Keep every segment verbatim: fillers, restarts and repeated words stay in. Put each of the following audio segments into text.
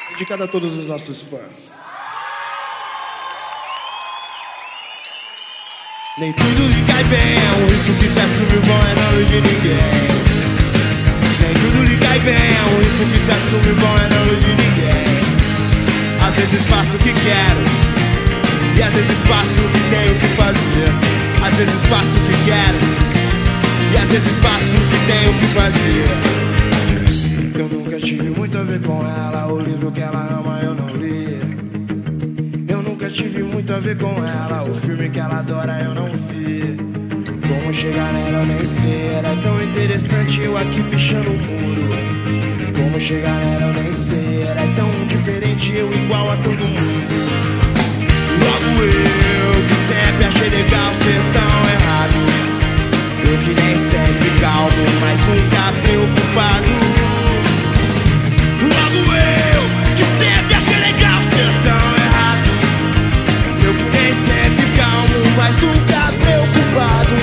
Dedicado a todos os nossos fãs. Nem tudo lhe cai bem, é um risco que se assume, bom é não de ninguém. Nem tudo lhe cai bem, é um risco que se assume, bom é não de ninguém. Às vezes faço o que quero, e às vezes faço o que tenho que fazer. Às vezes faço o que quero, e às vezes faço o que tenho que fazer. Eu nunca tive muito a ver com ela, o livro que ela ama eu não li. Eu nunca tive muito a ver com ela, o filme que ela adora eu não vi. Como chegar nela eu nem sei, era tão interessante eu aqui pichando o muro. Como chegar nela eu nem sei, era tão diferente eu igual a todo mundo. Logo eu, que sempre achei legal ser tão errado. Eu que nem sempre calmo, mas nunca preocupado. Logo eu, que sempre achei legal ser tão errado. Eu que nem sempre calmo, mas nunca preocupado.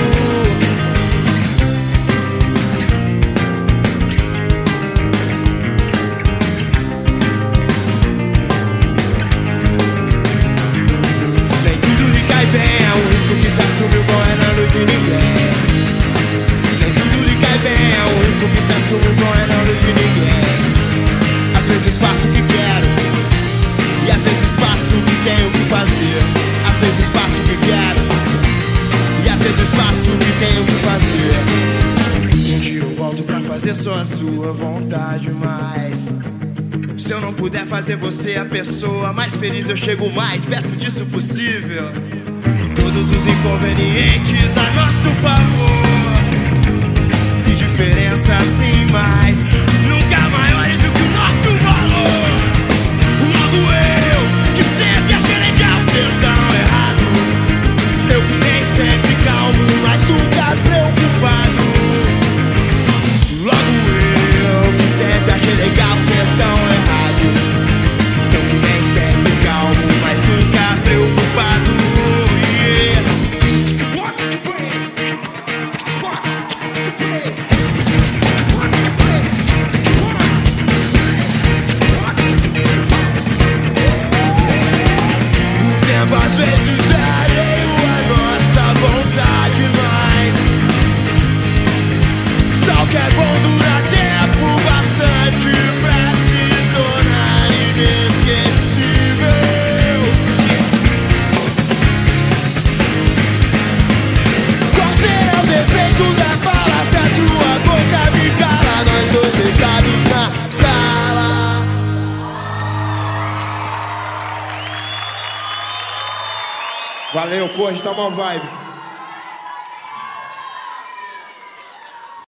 Nem tudo lhe cai bem, é um risco que se assume, o bom é não de ninguém. Nem tudo lhe cai bem, é um risco que se assume, o bom é não de ninguém. Às vezes faço o que quero, e às vezes faço o que tenho que fazer. Às vezes faço o que quero, e às vezes faço o que tenho que fazer. Um dia eu volto pra fazer só a sua vontade, mas se eu não puder fazer você a pessoa mais feliz, eu chego mais perto disso possível. Todos os inconvenientes a nosso favor. Que diferença assim, mas nunca maiores do que o nosso valor. Logo eu, que sempre achei legal ser tão errado. Eu que nem sempre calmo, mas nunca preocupado. Logo eu, que sempre achei legal ser tão errado. Eu que nem sempre calmo, mas nunca preocupado. Yeah. Às vezes alheio a nossa vontade, mas só que é bom durar tempo bastante pra se tornar inesquecível. Qual será o defeito da fala se a tua boca me cala? Nós dois deitados na sala. Valeu, pô, a gente tá uma vibe.